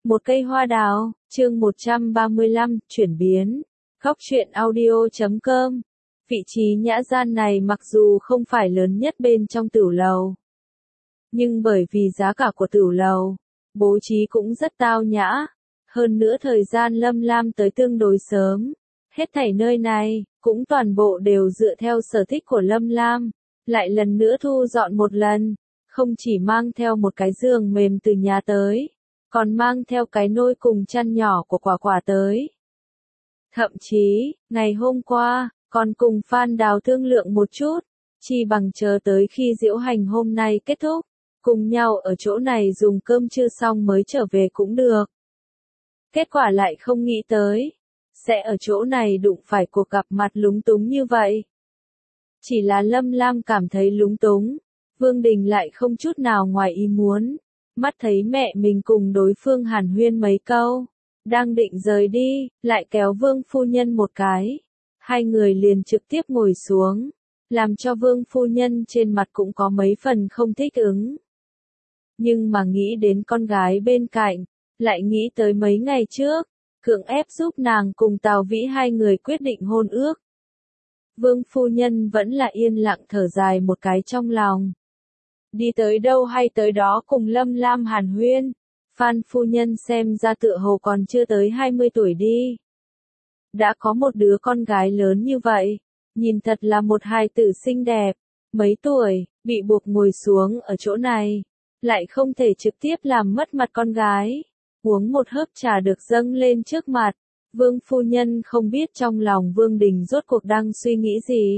Một cây hoa đào, chương 135, chuyển biến. Góc truyện audio.com. Vị trí nhã gian này mặc dù không phải lớn nhất bên trong tửu lầu, nhưng bởi vì giá cả của tửu lầu, bố trí cũng rất tao nhã. Hơn nữa thời gian Lâm Lam tới tương đối sớm. Hết thảy nơi này, cũng toàn bộ đều dựa theo sở thích của Lâm Lam. Lại lần nữa thu dọn một lần. Không chỉ mang theo một cái giường mềm từ nhà tới, còn mang theo cái nôi cùng chăn nhỏ của Quả Quả tới. Thậm chí, ngày hôm qua, còn cùng Phan Đào thương lượng một chút, chi bằng chờ tới khi diễu hành hôm nay kết thúc, cùng nhau ở chỗ này dùng cơm trưa xong mới trở về cũng được. Kết quả lại không nghĩ tới, sẽ ở chỗ này đụng phải cuộc gặp mặt lúng túng như vậy. Chỉ là Lâm Lam cảm thấy lúng túng, Vương Đình lại không chút nào ngoài ý muốn. Mắt thấy mẹ mình cùng đối phương hàn huyên mấy câu, đang định rời đi, lại kéo Vương phu nhân một cái. Hai người liền trực tiếp ngồi xuống, làm cho Vương phu nhân trên mặt cũng có mấy phần không thích ứng. Nhưng mà nghĩ đến con gái bên cạnh, lại nghĩ tới mấy ngày trước, cưỡng ép giúp nàng cùng Tào Vĩ hai người quyết định hôn ước. Vương phu nhân vẫn là yên lặng thở dài một cái trong lòng. Đi tới đâu hay tới đó cùng Lâm Lam hàn huyên. Phan phu nhân xem ra tựa hồ còn chưa tới 20 tuổi đi. Đã có một đứa con gái lớn như vậy, nhìn thật là một hài tử xinh đẹp. Mấy tuổi, bị buộc ngồi xuống ở chỗ này, lại không thể trực tiếp làm mất mặt con gái. Uống một hớp trà được dâng lên trước mặt, Vương phu nhân không biết trong lòng Vương Đình rốt cuộc đang suy nghĩ gì.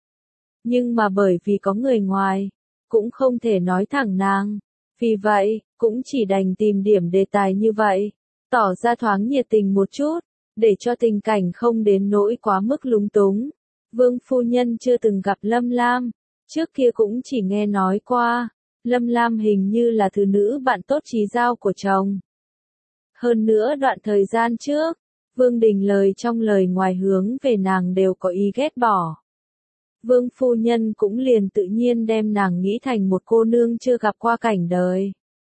Nhưng mà bởi vì có người ngoài, cũng không thể nói thẳng nàng. Vì vậy, cũng chỉ đành tìm điểm đề tài như vậy, tỏ ra thoáng nhiệt tình một chút, để cho tình cảnh không đến nỗi quá mức lúng túng. Vương phu nhân chưa từng gặp Lâm Lam, trước kia cũng chỉ nghe nói qua, Lâm Lam hình như là thứ nữ bạn tốt chí giao của chồng. Hơn nữa đoạn thời gian trước, Vương Đình lời trong lời ngoài hướng về nàng đều có ý ghét bỏ. Vương phu nhân cũng liền tự nhiên đem nàng nghĩ thành một cô nương chưa gặp qua cảnh đời.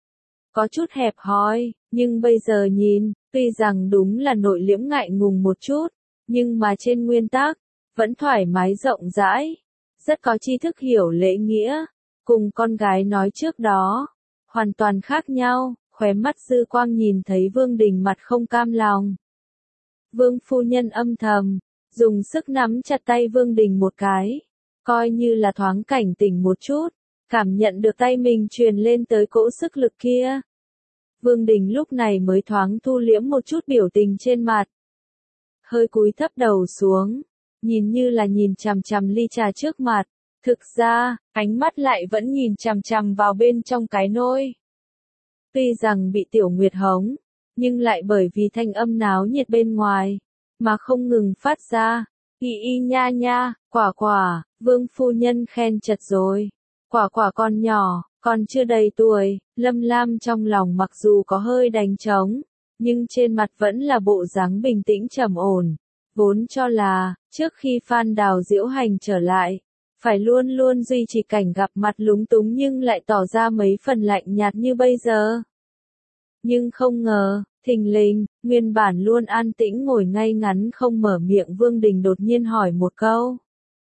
Có chút hẹp hòi, nhưng bây giờ nhìn, tuy rằng đúng là nội liễm ngại ngùng một chút, nhưng mà trên nguyên tắc, vẫn thoải mái rộng rãi, rất có tri thức hiểu lễ nghĩa, cùng con gái nói trước đó, hoàn toàn khác nhau, khóe mắt dư quang nhìn thấy Vương Đình mặt không cam lòng. Vương phu nhân âm thầm, dùng sức nắm chặt tay Vương Đình một cái, coi như là thoáng cảnh tỉnh một chút, cảm nhận được tay mình truyền lên tới cỗ sức lực kia. Vương Đình lúc này mới thoáng thu liễm một chút biểu tình trên mặt. Hơi cúi thấp đầu xuống, nhìn như là nhìn chằm chằm ly trà trước mặt, thực ra, ánh mắt lại vẫn nhìn chằm chằm vào bên trong cái nôi. Tuy rằng bị Tiểu Nguyệt hống, nhưng lại bởi vì thanh âm náo nhiệt bên ngoài, mà không ngừng phát ra. Y y nha nha, Quả Quả, Vương phu nhân khen chật rồi. Quả Quả con nhỏ, còn chưa đầy tuổi, Lâm Lam trong lòng mặc dù có hơi đánh trống, nhưng trên mặt vẫn là bộ dáng bình tĩnh trầm ổn. Vốn cho là, trước khi Phan Đào diễu hành trở lại, phải luôn luôn duy trì cảnh gặp mặt lúng túng nhưng lại tỏ ra mấy phần lạnh nhạt như bây giờ. Nhưng không ngờ, thình lình, nguyên bản luôn an tĩnh ngồi ngay ngắn không mở miệng Vương Đình đột nhiên hỏi một câu.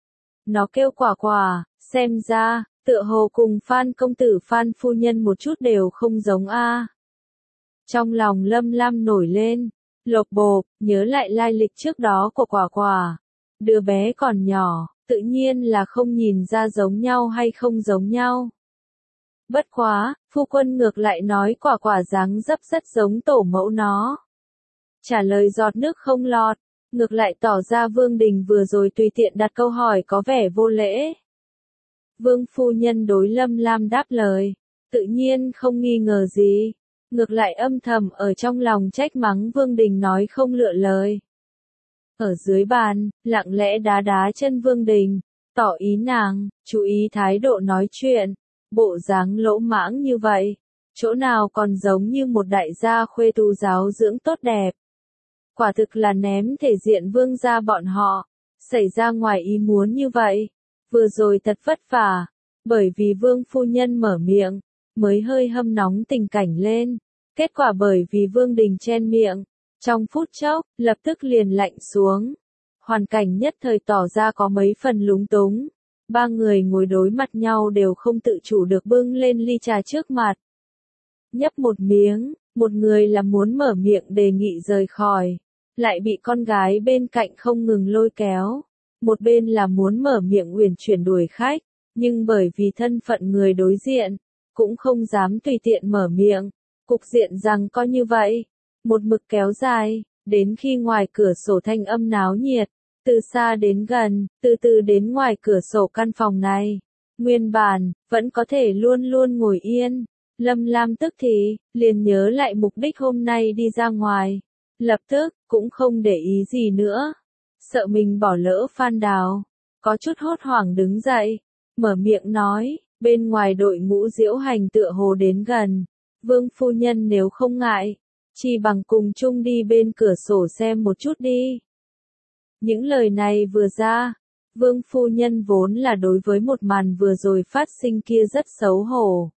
Nó kêu Quả Quả, xem ra, tựa hồ cùng Phan công tử Phan phu nhân một chút đều không giống a. Trong lòng Lâm Lam nổi lên, lột bột, nhớ lại lai lịch trước đó của Quả Quả. Đứa bé còn nhỏ, tự nhiên là không nhìn ra giống nhau hay không giống nhau. Bất quá, phu quân ngược lại nói Quả Quả dáng dấp rất giống tổ mẫu nó. Trả lời giọt nước không lọt, ngược lại tỏ ra Vương Đình vừa rồi tùy tiện đặt câu hỏi có vẻ vô lễ. Vương phu nhân đối Lâm Lam đáp lời, tự nhiên không nghi ngờ gì, ngược lại âm thầm ở trong lòng trách mắng Vương Đình nói không lựa lời. Ở dưới bàn, lặng lẽ đá đá chân Vương Đình, tỏ ý nàng, chú ý thái độ nói chuyện. Bộ dáng lỗ mãng như vậy, chỗ nào còn giống như một đại gia khuê tu giáo dưỡng tốt đẹp. Quả thực là ném thể diện Vương gia bọn họ, xảy ra ngoài ý muốn như vậy. Vừa rồi thật vất vả, bởi vì Vương phu nhân mở miệng, mới hơi hâm nóng tình cảnh lên. Kết quả bởi vì Vương Đình chen miệng, trong phút chốc, lập tức liền lạnh xuống. Hoàn cảnh nhất thời tỏ ra có mấy phần lúng túng. Ba người ngồi đối mặt nhau đều không tự chủ được bưng lên ly trà trước mặt. Nhấp một miếng, một người là muốn mở miệng đề nghị rời khỏi, lại bị con gái bên cạnh không ngừng lôi kéo. Một bên là muốn mở miệng uyển chuyển đuổi khách, nhưng bởi vì thân phận người đối diện, cũng không dám tùy tiện mở miệng. Cục diện rằng có như vậy, một mực kéo dài, đến khi ngoài cửa sổ thanh âm náo nhiệt, từ xa đến gần, từ từ đến ngoài cửa sổ căn phòng này. Nguyên bản, vẫn có thể luôn luôn ngồi yên. Lâm Lam tức thì, liền nhớ lại mục đích hôm nay đi ra ngoài. Lập tức, cũng không để ý gì nữa. Sợ mình bỏ lỡ Phan Đào. Có chút hốt hoảng đứng dậy. Mở miệng nói, bên ngoài đội ngũ diễu hành tựa hồ đến gần. Vương phu nhân nếu không ngại, chỉ bằng cùng chung đi bên cửa sổ xem một chút đi. Những lời này vừa ra, Vương phu nhân vốn là đối với một màn vừa rồi phát sinh kia rất xấu hổ.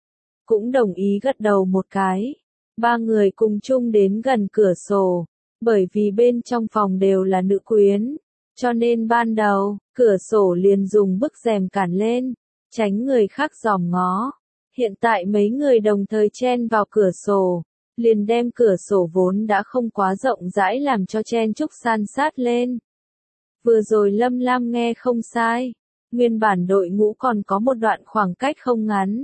Cũng đồng ý gật đầu một cái. Ba người cùng chung đến gần cửa sổ, bởi vì bên trong phòng đều là nữ quyến, cho nên ban đầu, cửa sổ liền dùng bức rèm cản lên, tránh người khác dòm ngó. Hiện tại mấy người đồng thời chen vào cửa sổ, liền đem cửa sổ vốn đã không quá rộng rãi làm cho chen chúc san sát lên. Vừa rồi Lâm Lam nghe không sai, nguyên bản đội ngũ còn có một đoạn khoảng cách không ngắn.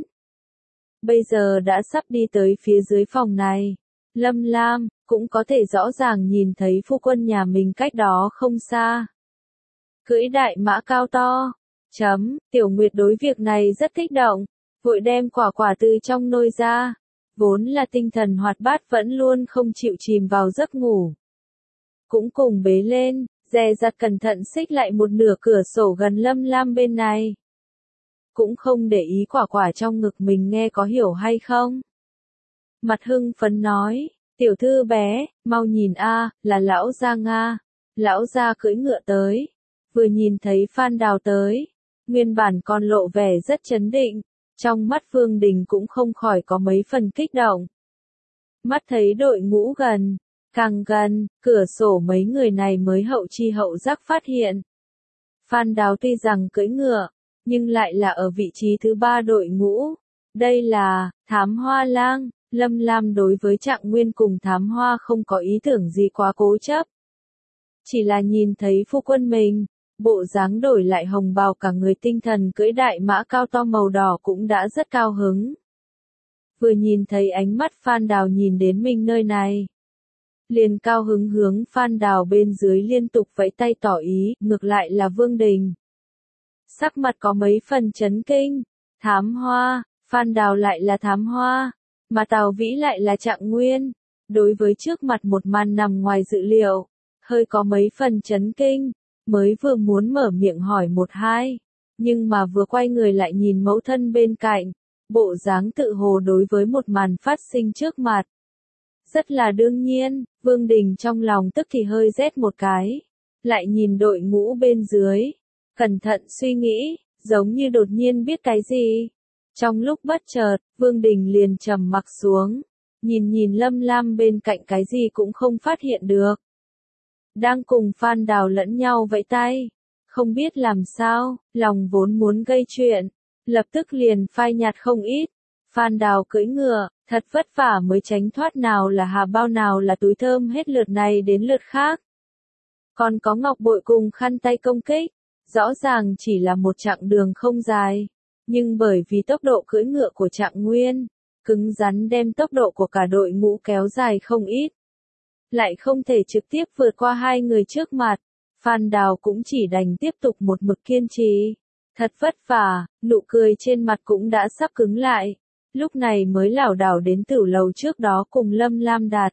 Bây giờ đã sắp đi tới phía dưới phòng này. Lâm Lam, cũng có thể rõ ràng nhìn thấy phu quân nhà mình cách đó không xa. Cưỡi đại mã cao to. Tiểu Nguyệt đối việc này rất kích động, vội đem quả quả từ trong nôi ra. Vốn là tinh thần hoạt bát vẫn luôn không chịu chìm vào giấc ngủ. Cũng cùng bế lên, dè dặt cẩn thận xích lại một nửa cửa sổ gần Lâm Lam bên này. Cũng không để ý quả quả trong ngực mình nghe có hiểu hay không. Mặt hưng phấn nói, tiểu thư bé, mau nhìn a, là lão gia Nga. Lão gia cưỡi ngựa tới. Vừa nhìn thấy Phan Đào tới, nguyên bản còn lộ vẻ rất chấn định, trong mắt Vương Đình cũng không khỏi có mấy phần kích động. Mắt thấy đội ngũ gần, càng gần, cửa sổ mấy người này mới hậu chi hậu giác phát hiện. Phan Đào tuy rằng cưỡi ngựa, nhưng lại là ở vị trí thứ 3 đội ngũ. Đây là Thám Hoa Lang. Lâm Lam đối với Trạng Nguyên cùng Thám Hoa không có ý tưởng gì quá cố chấp. Chỉ là nhìn thấy phu quân mình, bộ dáng đổi lại hồng bào cả người tinh thần cưỡi đại mã cao to màu đỏ cũng đã rất cao hứng. Vừa nhìn thấy ánh mắt Phan Đào nhìn đến mình nơi này, liền cao hứng hướng Phan Đào bên dưới liên tục vẫy tay tỏ ý, ngược lại là Vương Đình. Sắc mặt có mấy phần chấn kinh. Thám Hoa, Phan Đào lại là Thám Hoa, mà Tào Vĩ lại là Trạng Nguyên. Đối với trước mặt một màn nằm ngoài dự liệu, hơi có mấy phần chấn kinh, mới vừa muốn mở miệng hỏi một hai, nhưng mà vừa quay người lại nhìn mẫu thân bên cạnh, bộ dáng tự hồ đối với một màn phát sinh trước mặt. Rất là đương nhiên, Vương Đình trong lòng tức thì hơi rét một cái, lại nhìn đội ngũ bên dưới, cẩn thận suy nghĩ, giống như đột nhiên biết cái gì. Trong lúc bất chợt, Vương Đình liền trầm mặc xuống, nhìn Lâm Lam bên cạnh cái gì cũng không phát hiện được. Đang cùng Phan Đào lẫn nhau vẫy tay, không biết làm sao, lòng vốn muốn gây chuyện, lập tức liền phai nhạt không ít. Phan Đào cưỡi ngựa, thật vất vả mới tránh thoát nào là hà bao nào là túi thơm hết lượt này đến lượt khác. Còn có ngọc bội cùng khăn tay công kích, rõ ràng chỉ là một chặng đường không dài, nhưng bởi vì tốc độ cưỡi ngựa của Trạng Nguyên, cứng rắn đem tốc độ của cả đội ngũ kéo dài không ít. Lại không thể trực tiếp vượt qua hai người trước mặt, Phan Đào cũng chỉ đành tiếp tục một mực kiên trì. Thật vất vả, nụ cười trên mặt cũng đã sắp cứng lại, lúc này mới lảo đảo đến tử lầu trước đó cùng Lâm Lam Đạt.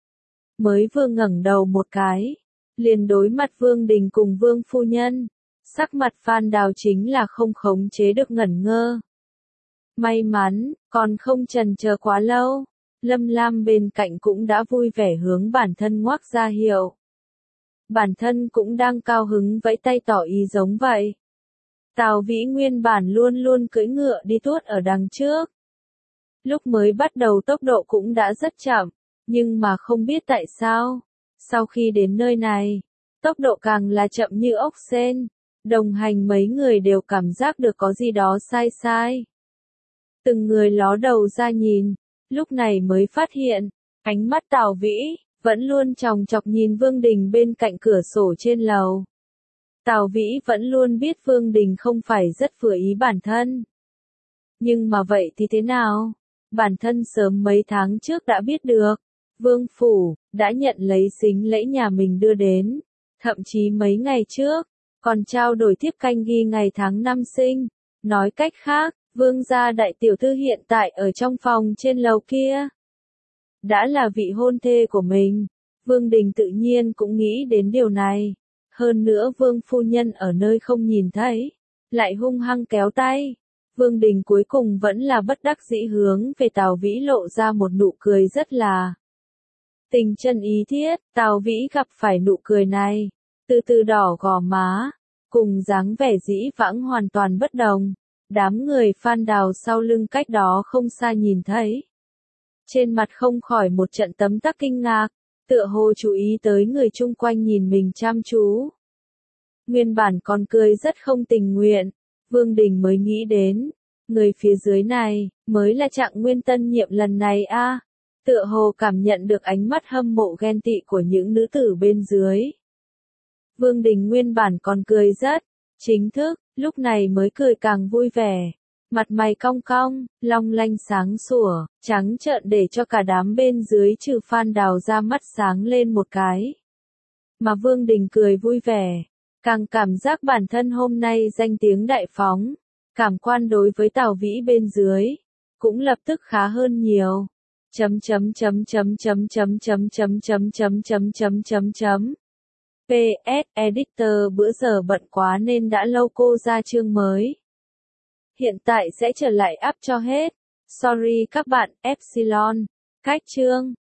Mới vừa ngẩng đầu một cái, liền đối mặt Vương Đình cùng Vương phu nhân, sắc mặt Phan Đào chính là không khống chế được ngẩn ngơ. May mắn, còn không chần chờ quá lâu, Lâm Lam bên cạnh cũng đã vui vẻ hướng bản thân ngoác ra hiệu. Bản thân cũng đang cao hứng vẫy tay tỏ ý giống vậy. Tào Vĩ nguyên bản luôn luôn cưỡi ngựa đi tuốt ở đằng trước. Lúc mới bắt đầu tốc độ cũng đã rất chậm, nhưng mà không biết tại sao, sau khi đến nơi này, tốc độ càng là chậm như ốc sên. Đồng hành mấy người đều cảm giác được có gì đó sai sai. Từng người ló đầu ra nhìn, lúc này mới phát hiện, ánh mắt Tào Vĩ vẫn luôn chòng chọc nhìn Vương Đình bên cạnh cửa sổ trên lầu. Tào Vĩ vẫn luôn biết Vương Đình không phải rất vừa ý bản thân. Nhưng mà vậy thì thế nào? Bản thân sớm mấy tháng trước đã biết được, Vương Phủ đã nhận lấy sính lễ nhà mình đưa đến, thậm chí mấy ngày trước, còn trao đổi thiếp canh ghi ngày tháng năm sinh. Nói cách khác, Vương gia đại tiểu thư hiện tại ở trong phòng trên lầu kia, đã là vị hôn thê của mình. Vương Đình tự nhiên cũng nghĩ đến điều này. Hơn nữa Vương phu nhân ở nơi không nhìn thấy, lại hung hăng kéo tay. Vương Đình cuối cùng vẫn là bất đắc dĩ hướng về Tào Vĩ lộ ra một nụ cười rất là tình chân ý thiết. Tào Vĩ gặp phải nụ cười này, từ từ đỏ gò má, cùng dáng vẻ dĩ vãng hoàn toàn bất đồng. Đám người Phan Đào sau lưng cách đó không xa nhìn thấy, trên mặt không khỏi một trận tấm tắc kinh ngạc, tựa hồ chú ý tới người chung quanh nhìn mình chăm chú. Nguyên bản còn cười rất không tình nguyện, Vương Đình mới nghĩ đến, người phía dưới này, mới là Trạng Nguyên tân nhiệm lần này a. Tựa hồ cảm nhận được ánh mắt hâm mộ ghen tị của những nữ tử bên dưới. Vương Đình nguyên bản còn cười rất chính thức, lúc này mới cười càng vui vẻ. Mặt mày cong cong, long lanh sáng sủa, trắng trợn để cho cả đám bên dưới trừ Phan Đào ra mắt sáng lên một cái. Mà Vương Đình cười vui vẻ, càng cảm giác bản thân hôm nay danh tiếng đại phóng, cảm quan đối với Tào Vĩ bên dưới cũng lập tức khá hơn nhiều. PS Editor bữa giờ bận quá nên đã lâu cô ra chương mới. Hiện tại sẽ trở lại up cho hết. Sorry các bạn, Epsilon. Cách chương